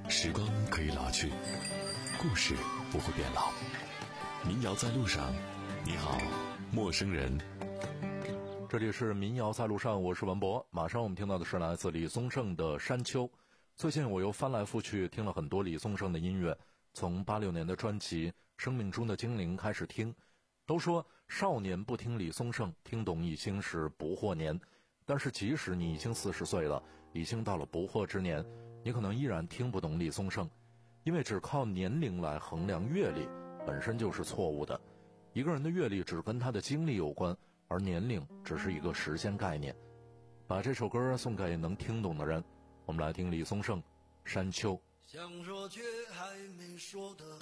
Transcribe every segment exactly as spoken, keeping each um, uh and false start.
时光可以老去，故事不会变老。民谣在路上，你好，陌生人。 这里是民谣在路上，我是文博。马上我们听到的是来自李宗盛的《山丘》。最近我又翻来覆去听了很多李宗盛的音乐，从八六年的专辑《生命中的精灵》开始听。都说少年不听李宗盛，听懂已经是不惑年。但是即使你已经四十岁了，已经到了不惑之年，你可能依然听不懂李宗盛，因为只靠年龄来衡量阅历本身就是错误的。一个人的阅历只跟他的经历有关，而年龄只是一个时间概念。把这首歌送给能听懂的人，我们来听李宗盛《山丘》。 想说却还没说的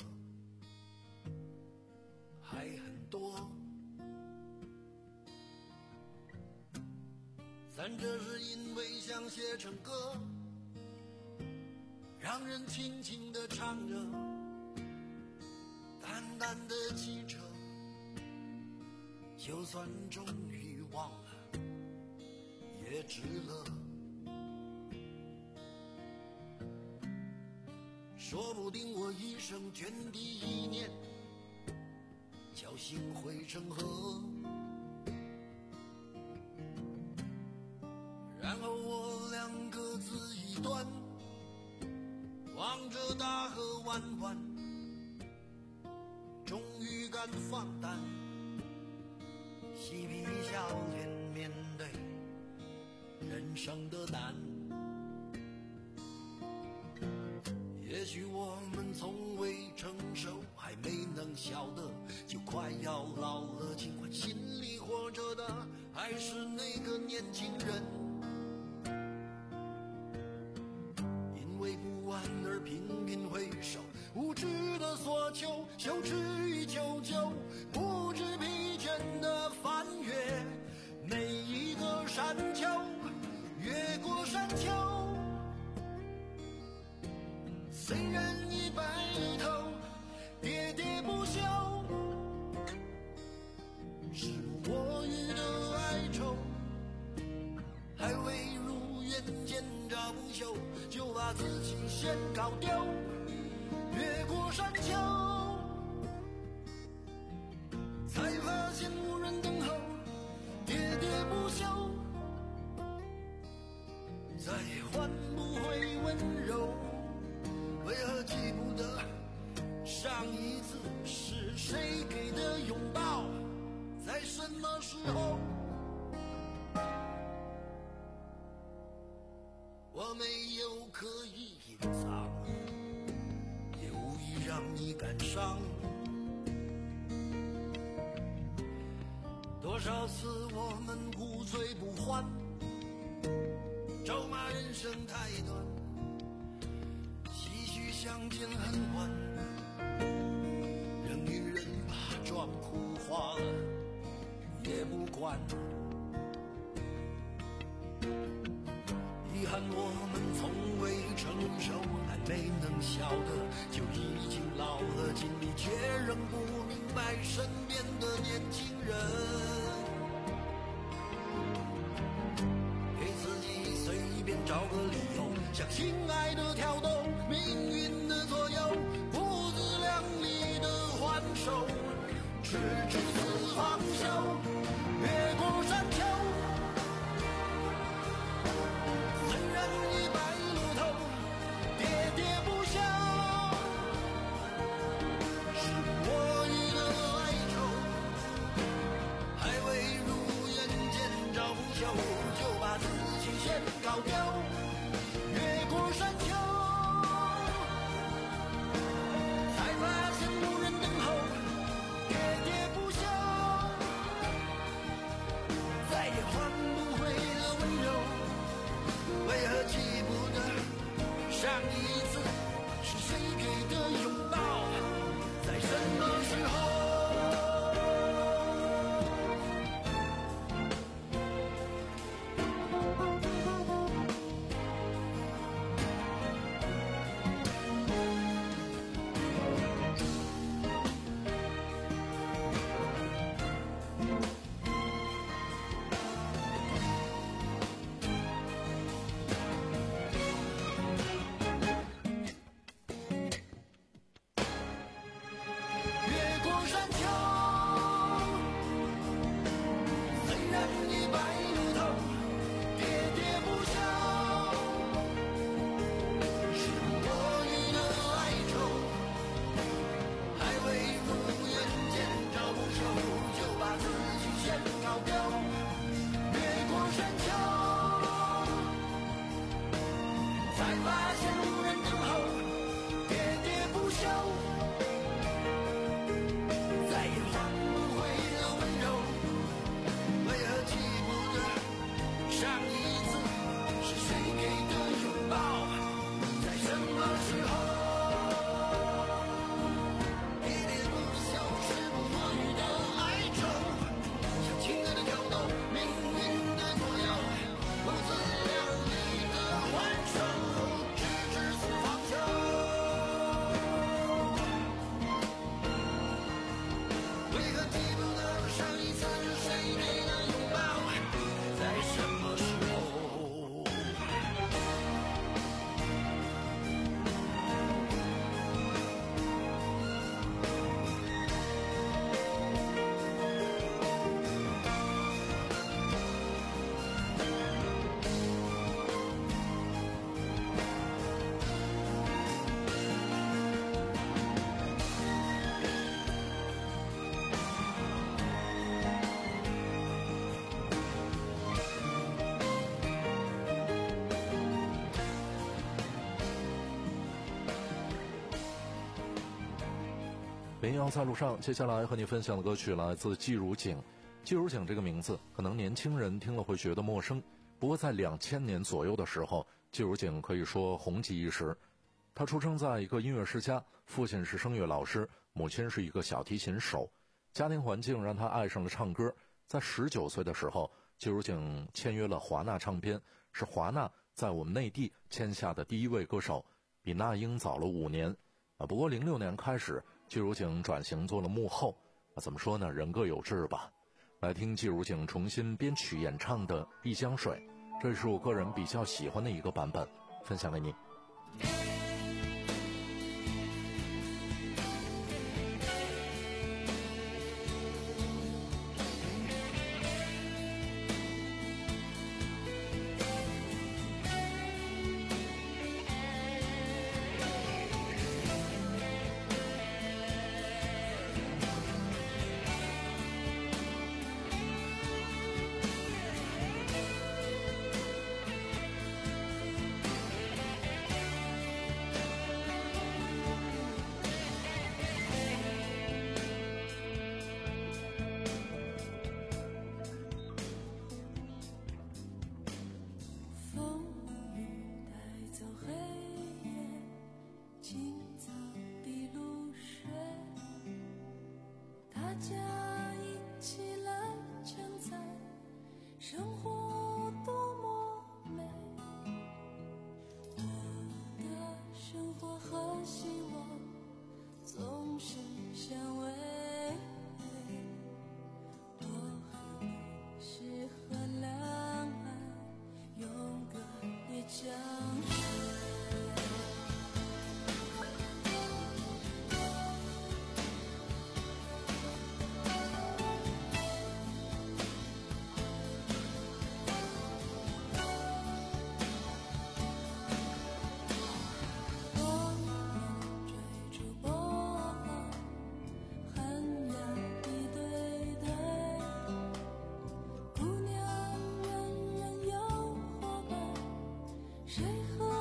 还很多，但这是因为想写成歌，让人轻轻地唱着，淡淡的记着，就算终于忘了也值了。说不定我一生涓滴一念，侥幸汇成河，然后我俩各自一端，望着大河弯弯，终于敢放胆，嬉皮笑脸面对人生的难。也许我们从未成熟，还没能晓得，就快要老了，尽管心里活着的还是那个年轻人。因为不安而频频回首，无知的索求，羞耻与求救，不知疲倦的翻越每一个山丘，越过山丘。虽然已白了头，喋喋不休，时不我予的哀愁，还未如愿见着不朽，就把自己先搞丢。越过山丘，才发现无人等候，喋喋不休，再换不回温柔。为何记不得上一次是谁给的拥抱，在什么时候？我没有刻意隐藏，也无意让你感伤。多少次我们无醉不欢，咒骂人生太短，相见恨晚，人与人把妆哭花了也不管。遗憾我们从未成熟，还没能晓得，就已经老了，尽力却仍不明白身边的年轻人。给自己随便找个理由，向心爱的挑逗，命运的左右，不自量力的还手，直至死方休。越过山丘，虽然已白了头，喋喋不休，是我予的哀愁，还未如愿见着不朽，就把自己先搞丢。越过山丘，才发现无人等候，喋喋不休，再也换不回了温柔。为何记不得上一次是谁给的拥抱，在什么时候？ 民谣在路上，接下来和你分享的歌曲来自季如锦。季如锦这个名字可能年轻人听了会觉得陌生，不过在两千年左右的时候，季如锦可以说红极一时。他出生在一个音乐世家，父亲是声乐老师，母亲是一个小提琴手，家庭环境让他爱上了唱歌。在十九岁的时候，季如锦签约了华纳唱片，是华纳在我们内地签下的第一位歌手，比那英早了五年。啊，不过零六年开始，季如锦转型做了幕后。啊，怎么说呢？人各有志吧。来听季如锦重新编曲演唱的《一江水》，这是我个人比较喜欢的一个版本，分享给你。 谁和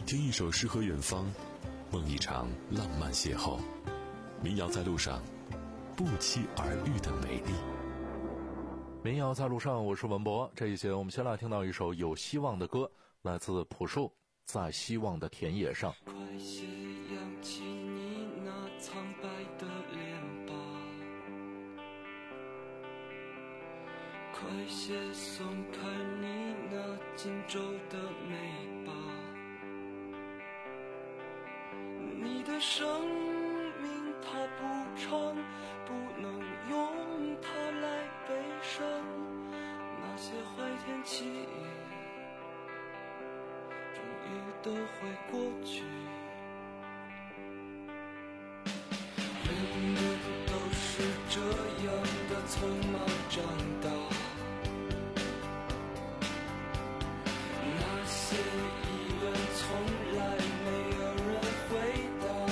听一首诗和远方，梦一场浪漫邂逅。民谣在路上，不期而遇的美丽。 民谣在路上，我是文博。这一节我们先来听到一首有希望的歌，来自朴树，在希望的田野上。 快些扬起你那苍白的脸吧，快些松开你那紧皱的眉吧，你的生命它不长，不能用它来悲伤，那些坏天气终于都会过去，人们都是这样的匆忙长大，那些疑问从来没有人回答，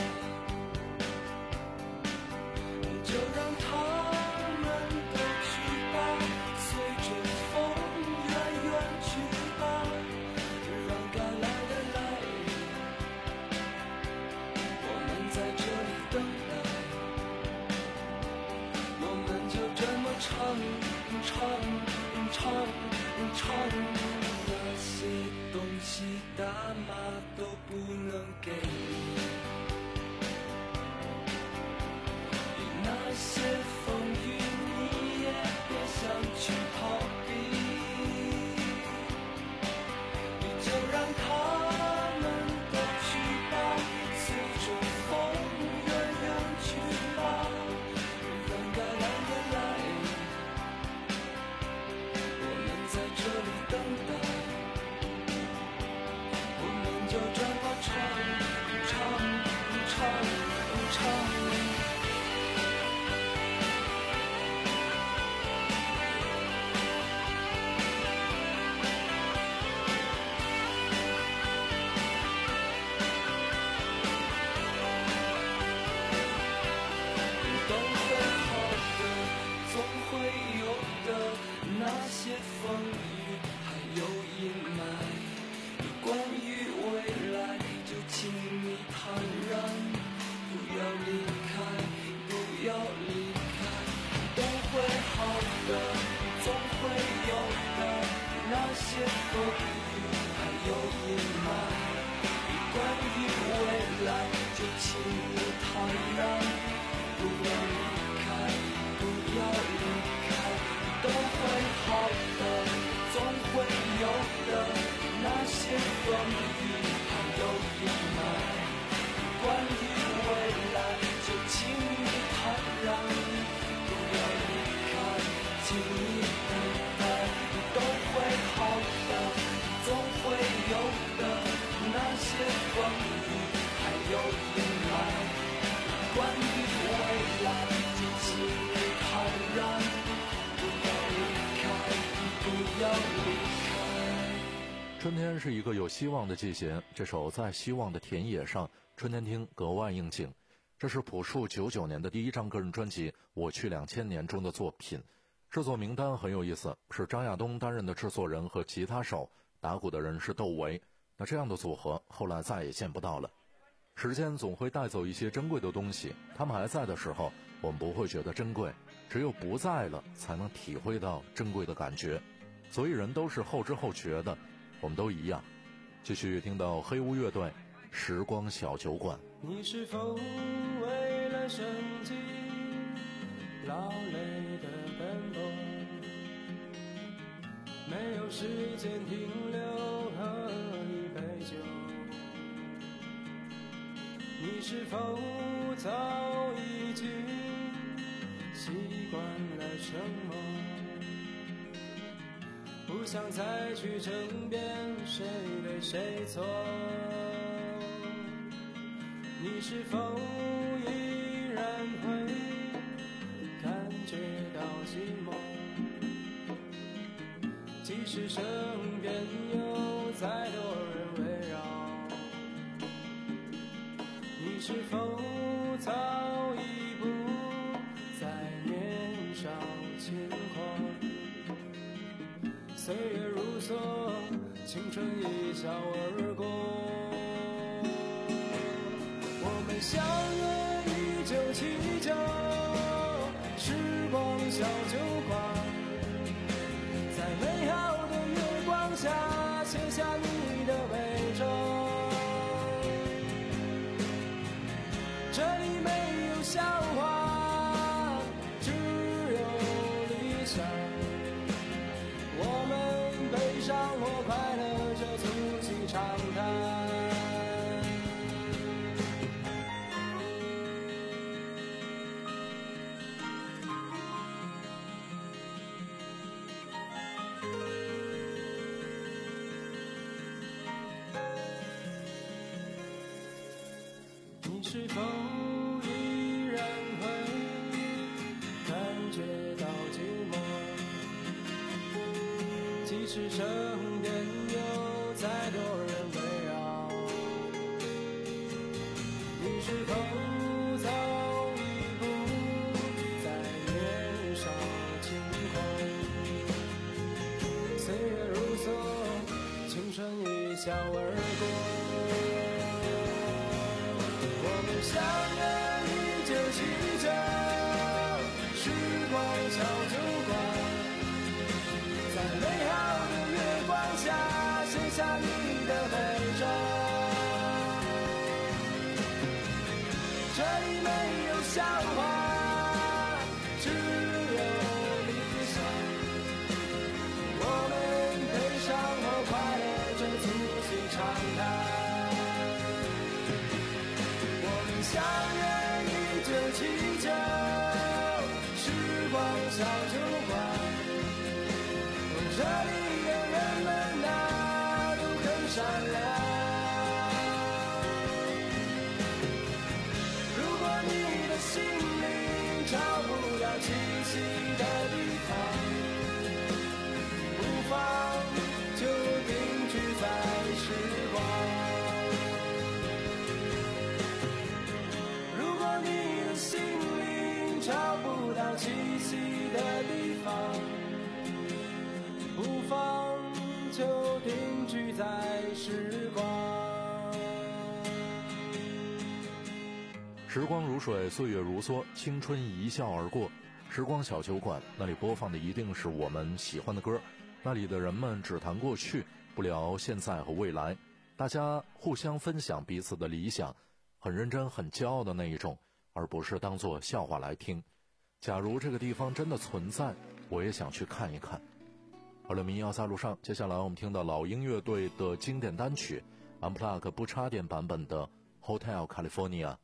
就让他们都去吧，随着风远远去吧，让该来的来，我们在这里等待，我们就这么唱唱唱唱，那些东西大妈都不能给你，那些风雨你也别想去逃避，你就让他们都去吧，随着风远远去吧，让该来的来，我们在这里等待，我们就这么唱唱唱唱。都会好的，总会有的，那些风雨还有阴霾，关于未来就请你坦然，不要离开，不要离开，都会好的，总会有的，那些风雨还有阴霾，关于未来就请你坦然，不要离开，不要离开，都会好的，总会有的，那些风雨还有阴霾，关于未来就请你坦然，不要离开，请你等待，都会好的，总会有的，那些风雨还有阴霾，关于未来就请你坦然，不要离开，不要离开。 春天是一个有希望的季节，这首在希望的田野上，春天听格外应景。这是朴树九九年的第一张个人专辑《我去两千年》中的作品。制作名单很有意思，是张亚东担任的制作人和吉他手，打鼓的人是窦唯。那这样的组合后来再也见不到了。时间总会带走一些珍贵的东西，他们还在的时候，我们不会觉得珍贵，只有不在了，才能体会到珍贵的感觉。所以人都是后知后觉的，我们都一样。继续听到黑屋乐队《时光小酒馆》。 你是否为了生计劳累的奔波，没有时间停留喝一杯酒？你是否早已经习惯了沉默，不想再去争辩谁对谁错？你是否依然会感觉到寂寞，即使身边有再多人围绕？你是否早已不再年少轻狂？岁月如梭，青春一笑而过。 相约一九七九，时光小酒馆，在美好的月光下写下你的悲衷。这里没有笑话，只有理想。我们悲伤或快乐，这促膝长谈。你是否依然会感觉到寂寞？即使身边有再多人围绕，你是否早一步在年少轻狂？岁月如梭，青春一笑而过。相约一九七九，时光小酒馆，在美好的月光下写下你的悲衷。这里没有笑话，只有理想。我们悲伤和快乐，这促膝长谈。相约一九七九，时光小酒馆。这里的人们啊，都很善良。如果你的心灵找不到栖息的地方，不妨就定居在时光。心灵找不到栖息的地方，不妨就定居在时光。 时光如水，岁月如梭，青春一笑而过。时光小酒馆，那里播放的一定是我们喜欢的歌，那里的人们只谈过去，不聊现在和未来，大家互相分享彼此的理想，很认真很骄傲的那一种，而不是当作笑话来听。假如这个地方真的存在，我也想去看一看。好了，民谣在路上，接下来我们听到老鹰乐队的经典单曲 Unplug 不插电版本的 Hotel California。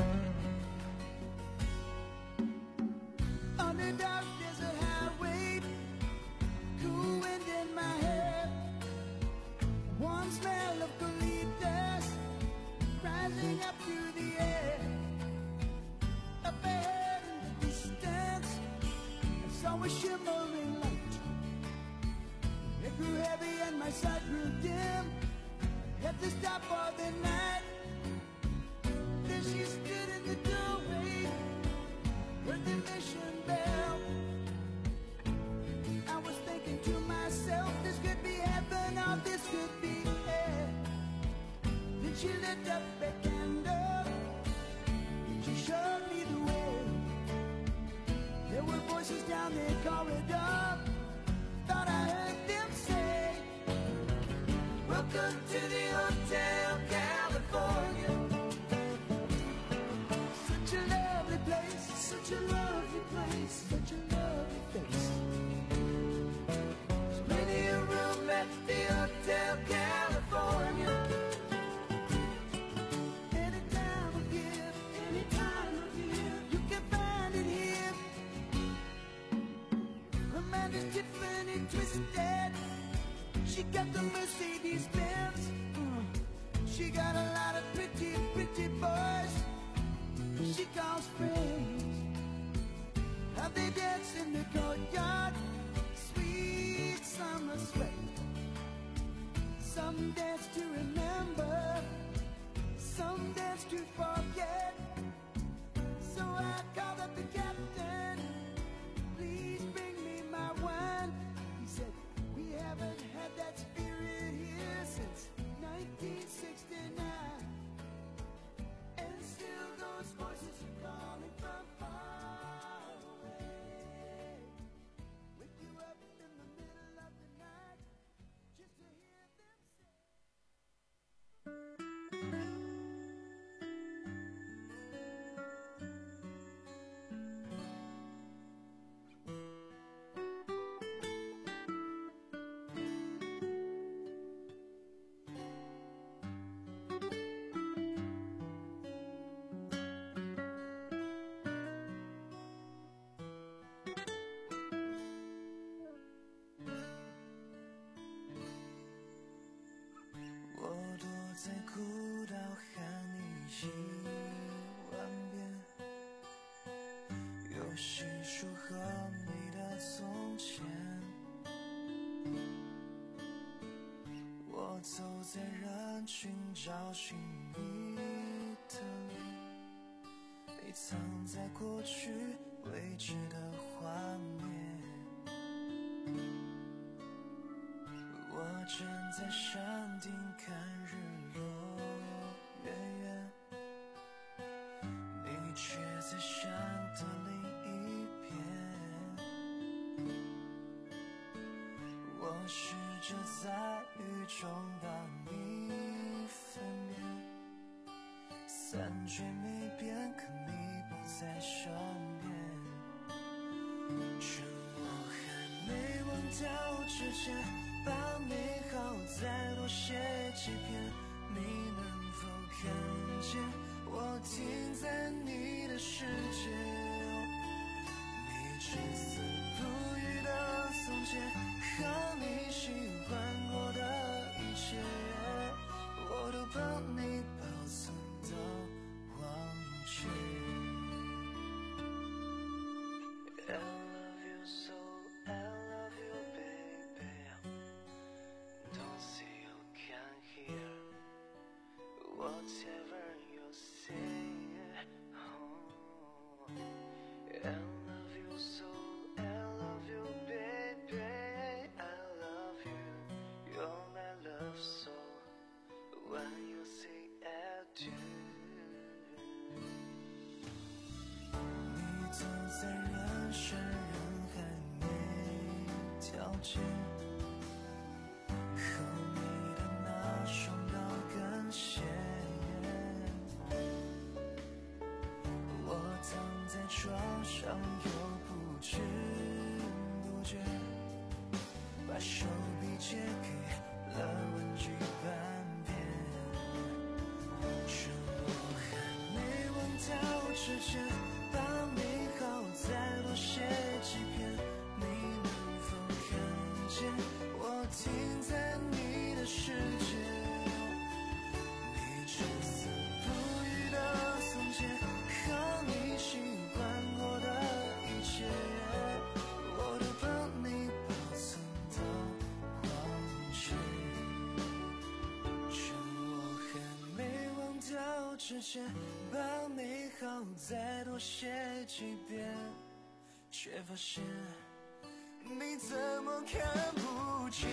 On the dark desert highway rising up through the air. Up ahead in the distance, I saw a shimmering light. It grew heavy and my sight grew dim. Had to stop for the night. Then she stood in the doorway, heard the mission bell. I was thinking to myself, this could be heaven or this could be hell. Then she lit up a candle, she showed me the way. There were voices down the corridor, thought I heard them say, welcome to the Hotel California. Such a lovely place, such a lovely place, such a lovely place. There's plenty of room at the Hotel California. Any time of year, any time of year, you can find it here. Amanda's Tiffany twisted, she got the Mercedes Benz. Mm. She got a lot of pretty, pretty boys she calls friends. How they dance in the courtyard, sweet summer sweat. Some dance to remember, some dance to forget. So I called up the captain, please bring me my wine. He said, we haven't had that spirit here since nineteen sixty-nine. And still those voices are calling from far away. Wake you up in the middle of the night just to hear them say. 在孤岛和你一万遍，又细数和你的从前。我走在人群找寻你的脸，你藏在过去未知的画面。我站在山顶看日落月圆，你却在山的另一边。我试着在雨中把你分辨，散追没变，可你不在身边。趁我还没忘掉之前，把美好再多写几篇，你能否看见我停在你的世界？你至死不渝的从前和你喜欢过的一切，我都帮你保存到忘却。I love you so, I love you baby, don't say you can't hear whatever you say. Oh, I love you so, I love you baby, I love you, you're my love soul. When you say I do, 你走在人山人海没条件，和你的那双高跟鞋，我躺在床上又不知不觉把手臂借给了玩具斑点。趁我还没忘掉之前，把美好再多写几篇，你能否看见我停在你的世界？你至死不渝之前，把美好再多写几遍，却发现你怎么看不见？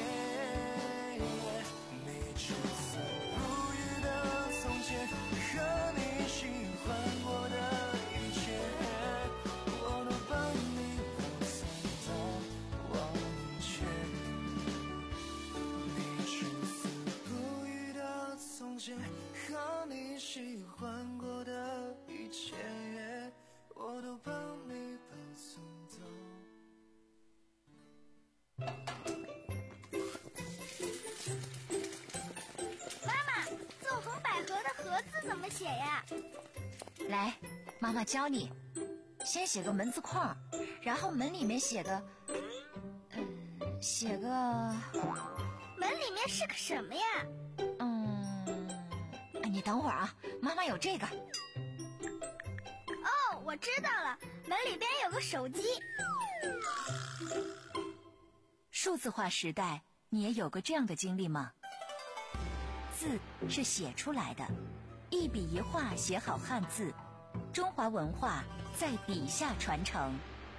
你只字不语的从前，和你喜欢过的一切，我都帮你保存到忘却。你只字不语的从前，和你喜欢过的一切，我都帮你保存到。 妈妈，纵横捭阖的阖字怎么写呀？ 来，妈妈教你，先写个门字框，然后门里面写个，嗯，写个， 门里面是个什么呀？ 嗯，你等会儿啊，妈妈有这个。 哦，我知道了，门里边有个手机。 数字化时代，你也有过这样的经历吗？字是写出来的，一笔一画写好汉字，中华文化在笔下传承。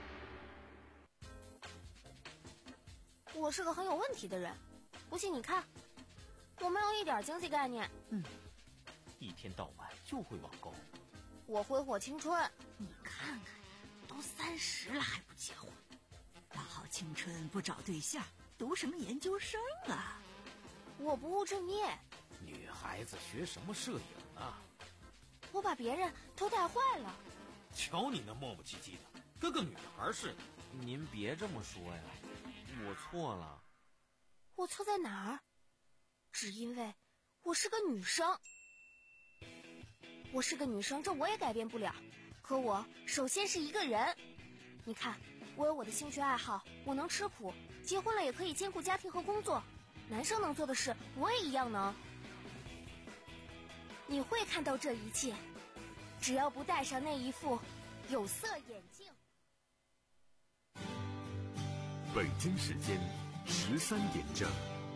我是个很有问题的人，不信你看，我没有一点经济概念。 嗯，一天到晚就会网购。 我挥霍青春。 你看看，都三十了还不结婚，大好青春不找对象，读什么研究生啊？ 我不务正业。 女孩子学什么摄影啊？ 我把别人都带坏了。 瞧你那磨磨唧唧的，跟个女孩似的。 您别这么说呀，我错了。 我错在哪儿？只因为我是个女生。我是个女生，这我也改变不了。可我首先是一个人。你看，我有我的兴趣爱好，我能吃苦，结婚了也可以兼顾家庭和工作。男生能做的事，我也一样能。你会看到这一切，只要不戴上那一副有色眼镜。 北京时间十三点整。